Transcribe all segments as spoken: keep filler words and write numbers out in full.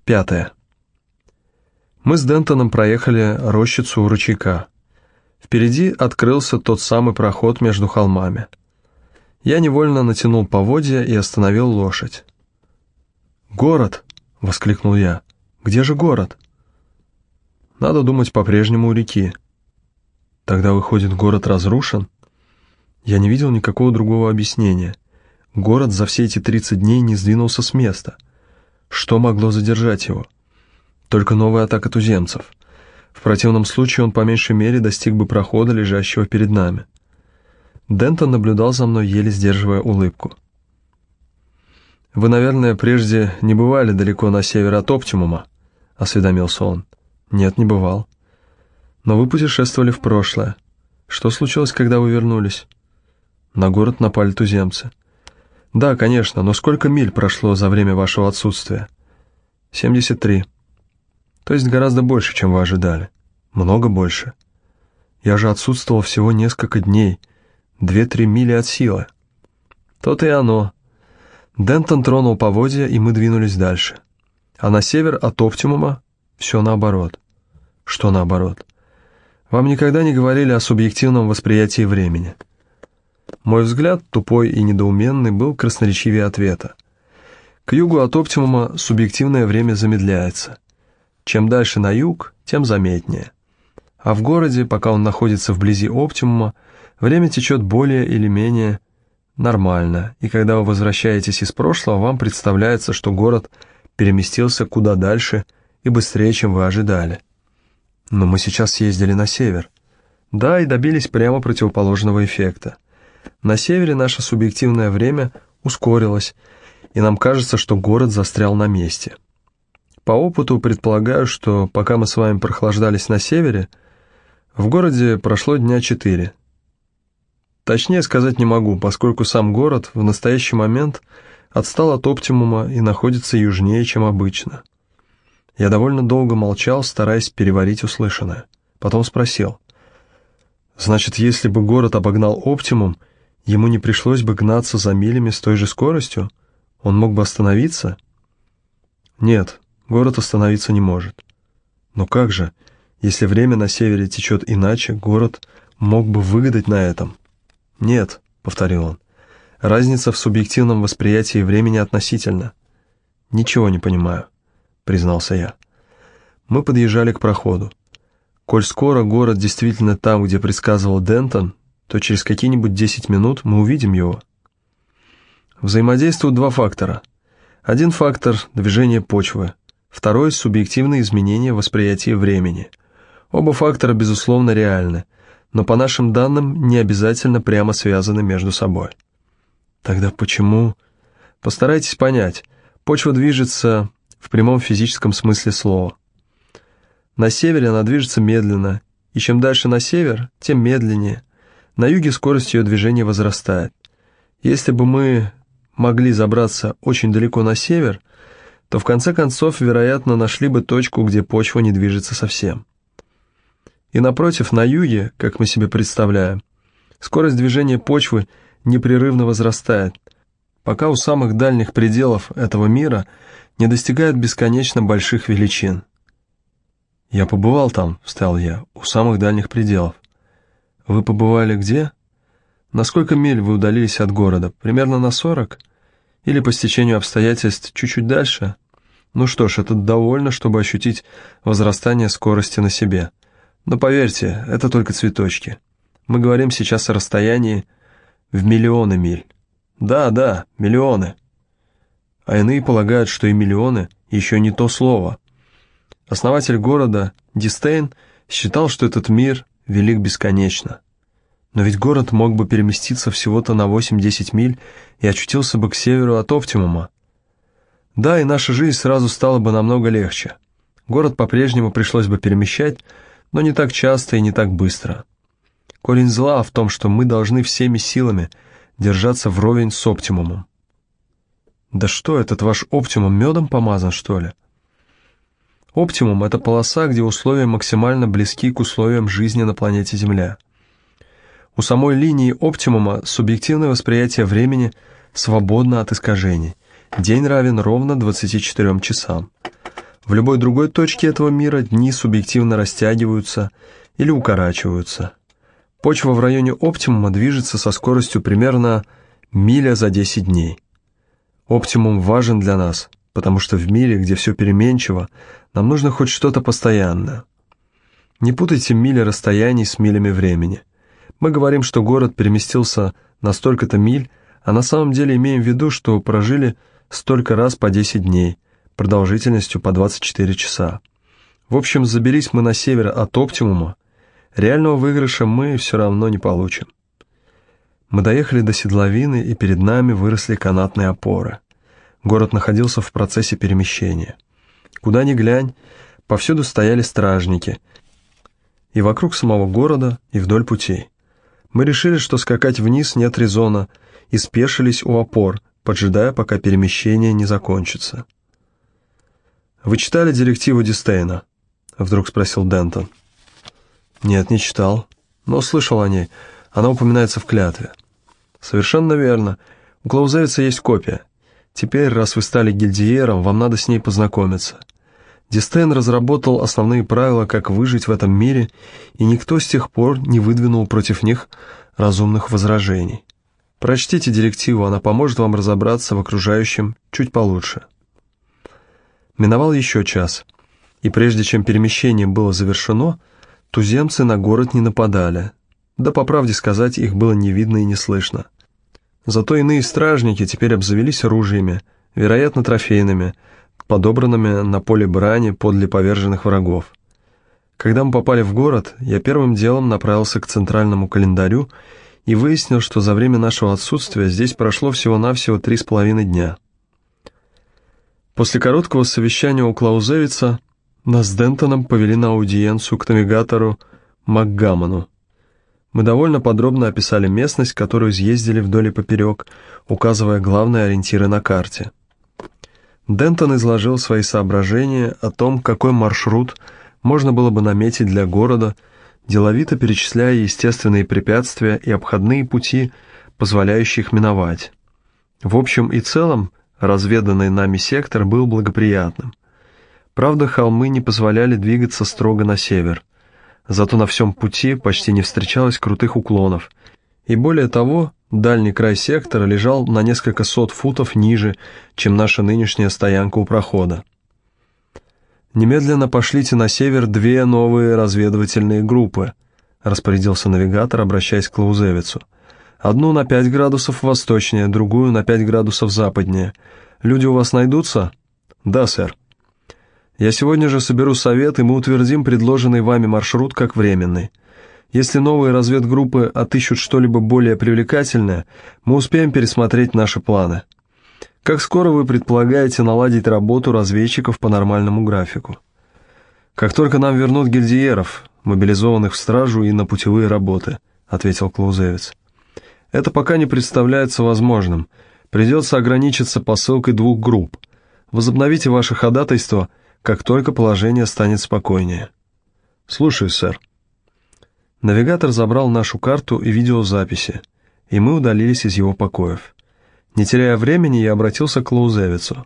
Пятое. Мы с Дентоном проехали рощицу у ручейка. Впереди открылся тот самый проход между холмами. Я невольно натянул поводья и остановил лошадь. «Город!» — воскликнул я. «Где же город?» «Надо думать, по-прежнему у реки». «Тогда, выходит, город разрушен?» Я не видел никакого другого объяснения. Город за все эти тридцать дней не сдвинулся с места. Что могло задержать его? Только новая атака туземцев. В противном случае он по меньшей мере достиг бы прохода, лежащего перед нами. Дентон наблюдал за мной, еле сдерживая улыбку. «Вы, наверное, прежде не бывали далеко на север от Оптимума?» — осведомился он. «Нет, не бывал. Но вы путешествовали в прошлое. Что случилось, когда вы вернулись?» «На город напали туземцы». «Да, конечно, но сколько миль прошло за время вашего отсутствия?» «семьдесят три. То есть гораздо больше, чем вы ожидали. Много больше. Я же отсутствовал всего несколько дней, две-три мили от силы». «То-то и оно». Дентон тронул поводья, и мы двинулись дальше. А на север от Оптимума все наоборот. Что наоборот? Вам никогда не говорили о субъективном восприятии времени? Мой взгляд, тупой и недоуменный, был красноречивее ответа. К югу от Оптимума субъективное время замедляется. Чем дальше на юг, тем заметнее. А в городе, пока он находится вблизи Оптимума, время течет более или менее нормально, и когда вы возвращаетесь из прошлого, вам представляется, что город переместился куда дальше и быстрее, чем вы ожидали. Но мы сейчас съездили на север. Да, и добились прямо противоположного эффекта. На севере наше субъективное время ускорилось, и нам кажется, что город застрял на месте. По опыту предполагаю, что пока мы с вами прохлаждались на севере, в городе прошло дня четыре. Точнее сказать не могу, поскольку сам город в настоящий момент отстал от Оптимума и находится южнее, чем обычно. Я довольно долго молчал, стараясь переварить услышанное. Потом спросил: «Значит, если бы город обогнал Оптимум, ему не пришлось бы гнаться за милями с той же скоростью? Он мог бы остановиться?» «Нет, город остановиться не может». «Но как же, если время на севере течет иначе, город мог бы выгадать на этом?» «Нет», — повторил он, — «разница в субъективном восприятии времени относительно». «Ничего не понимаю», — признался я. Мы подъезжали к проходу. Коль скоро город действительно там, где предсказывал Дентон, то через какие-нибудь десять минут мы увидим его. Взаимодействуют два фактора. Один фактор — движение почвы, второй — субъективные изменения восприятия времени. Оба фактора, безусловно, реальны, но по нашим данным не обязательно прямо связаны между собой. Тогда почему? Постарайтесь понять. Почва движется в прямом физическом смысле слова. На севере она движется медленно, и чем дальше на север, тем медленнее. На юге скорость ее движения возрастает. Если бы мы могли забраться очень далеко на север, то в конце концов, вероятно, нашли бы точку, где почва не движется совсем. И напротив, на юге, как мы себе представляем, скорость движения почвы непрерывно возрастает, пока у самых дальних пределов этого мира не достигает бесконечно больших величин. «Я побывал там», — встал я, — «у самых дальних пределов». «Вы побывали где?» «На сколько миль вы удалились от города? Примерно на сорок? Или по стечению обстоятельств чуть-чуть дальше?» «Ну что ж, это довольно, чтобы ощутить возрастание скорости на себе. Но поверьте, это только цветочки. Мы говорим сейчас о расстоянии в миллионы миль. Да, да, миллионы. А иные полагают, что и миллионы еще не то слово. Основатель города Дистейн считал, что этот мир велик бесконечно. Но ведь город мог бы переместиться всего-то на восемь-десять миль и очутился бы к северу от Оптимума. Да, и наша жизнь сразу стала бы намного легче. Город по-прежнему пришлось бы перемещать, но не так часто и не так быстро. Корень зла в том, что мы должны всеми силами держаться вровень с Оптимумом. Да что, этот ваш Оптимум медом помазан, что ли? Оптимум — это полоса, где условия максимально близки к условиям жизни на планете Земля. У самой линии Оптимума субъективное восприятие времени свободно от искажений. День равен ровно двадцати четырем часам. В любой другой точке этого мира дни субъективно растягиваются или укорачиваются. Почва в районе оптимума движется со скоростью примерно миля за десять дней. Оптимум важен для нас, потому что в мире, где все переменчиво, нам нужно хоть что-то постоянное. Не путайте мили расстояний с милями времени. Мы говорим, что город переместился на столько-то миль, а на самом деле имеем в виду, что прожили столько раз по десять дней, продолжительностью по двадцать четыре часа. В общем, заберись мы на север от оптимума, реального выигрыша мы все равно не получим. Мы доехали до седловины, и перед нами выросли канатные опоры. Город находился в процессе перемещения. Куда ни глянь, повсюду стояли стражники, и вокруг самого города, и вдоль путей. Мы решили, что скакать вниз нет резона, и спешились у опор, поджидая, пока перемещение не закончится. «Вы читали директиву Дистейна?» — вдруг спросил Дентон. «Нет, не читал, но слышал о ней. Она упоминается в клятве». «Совершенно верно. У Клаузевица есть копия. Теперь, раз вы стали гильдиером, вам надо с ней познакомиться. Дистейн разработал основные правила, как выжить в этом мире, и никто с тех пор не выдвинул против них разумных возражений. Прочтите директиву, она поможет вам разобраться в окружающем чуть получше». Миновал еще час, и прежде чем перемещение было завершено, туземцы на город не нападали. Да, по правде сказать, их было не видно и не слышно. Зато иные стражники теперь обзавелись ружьями, вероятно, трофейными, подобранными на поле брани подле поверженных врагов. Когда мы попали в город, я первым делом направился к центральному календарю и выяснил, что за время нашего отсутствия здесь прошло всего-навсего три с половиной дня. После короткого совещания у Клаузевица нас с Дентоном повели на аудиенцию к навигатору Макгамону. Мы довольно подробно описали местность, которую изъездили вдоль и поперек, указывая главные ориентиры на карте. Дентон изложил свои соображения о том, какой маршрут можно было бы наметить для города, деловито перечисляя естественные препятствия и обходные пути, позволяющие их миновать. В общем и целом, разведанный нами сектор был благоприятным. Правда, холмы не позволяли двигаться строго на север. Зато на всем пути почти не встречалось крутых уклонов. И более того, дальний край сектора лежал на несколько сот футов ниже, чем наша нынешняя стоянка у прохода. «Немедленно пошлите на север две новые разведывательные группы», распорядился навигатор, обращаясь к Клаузевицу. «Одну на пять градусов восточнее, другую на пять градусов западнее. Люди у вас найдутся?» «Да, сэр». «Я сегодня же соберу совет, и мы утвердим предложенный вами маршрут как временный. Если новые разведгруппы отыщут что-либо более привлекательное, мы успеем пересмотреть наши планы. Как скоро вы предполагаете наладить работу разведчиков по нормальному графику?» «Как только нам вернут гильдиеров, мобилизованных в стражу и на путевые работы», — ответил Клаузевиц. «Это пока не представляется возможным. Придется ограничиться посылкой двух групп. Возобновите ваше ходатайство, как только положение станет спокойнее». «Слушаю, сэр». Навигатор забрал нашу карту и видеозаписи, и мы удалились из его покоев. Не теряя времени, я обратился к Клаузевицу.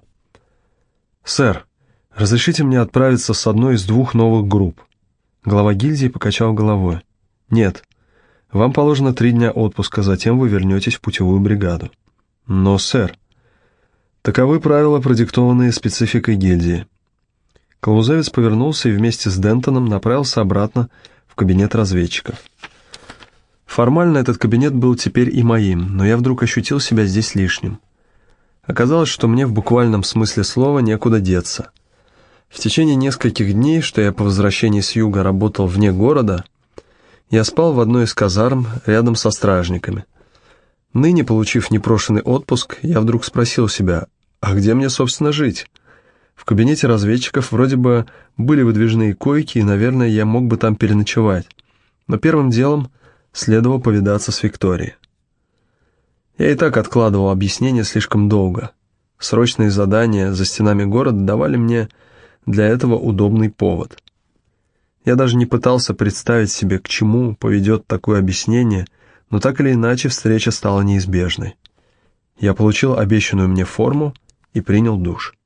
«Сэр, разрешите мне отправиться с одной из двух новых групп?» Глава гильдии покачал головой. «Нет, вам положено три дня отпуска, затем вы вернетесь в путевую бригаду». «Но, сэр, таковы правила, продиктованные спецификой гильдии». Клаузевиц повернулся и вместе с Дентоном направился обратно в кабинет разведчиков. Формально этот кабинет был теперь и моим, но я вдруг ощутил себя здесь лишним. Оказалось, что мне в буквальном смысле слова некуда деться. В течение нескольких дней, что я по возвращении с юга работал вне города, я спал в одной из казарм рядом со стражниками. Ныне, получив непрошенный отпуск, я вдруг спросил себя, а где мне, собственно, жить? В кабинете разведчиков вроде бы были выдвижные койки, и, наверное, я мог бы там переночевать. Но первым делом следовало повидаться с Викторией. Я и так откладывал объяснение слишком долго. Срочные задания за стенами города давали мне для этого удобный повод. Я даже не пытался представить себе, к чему поведет такое объяснение, но так или иначе встреча стала неизбежной. Я получил обещанную мне форму и принял душ.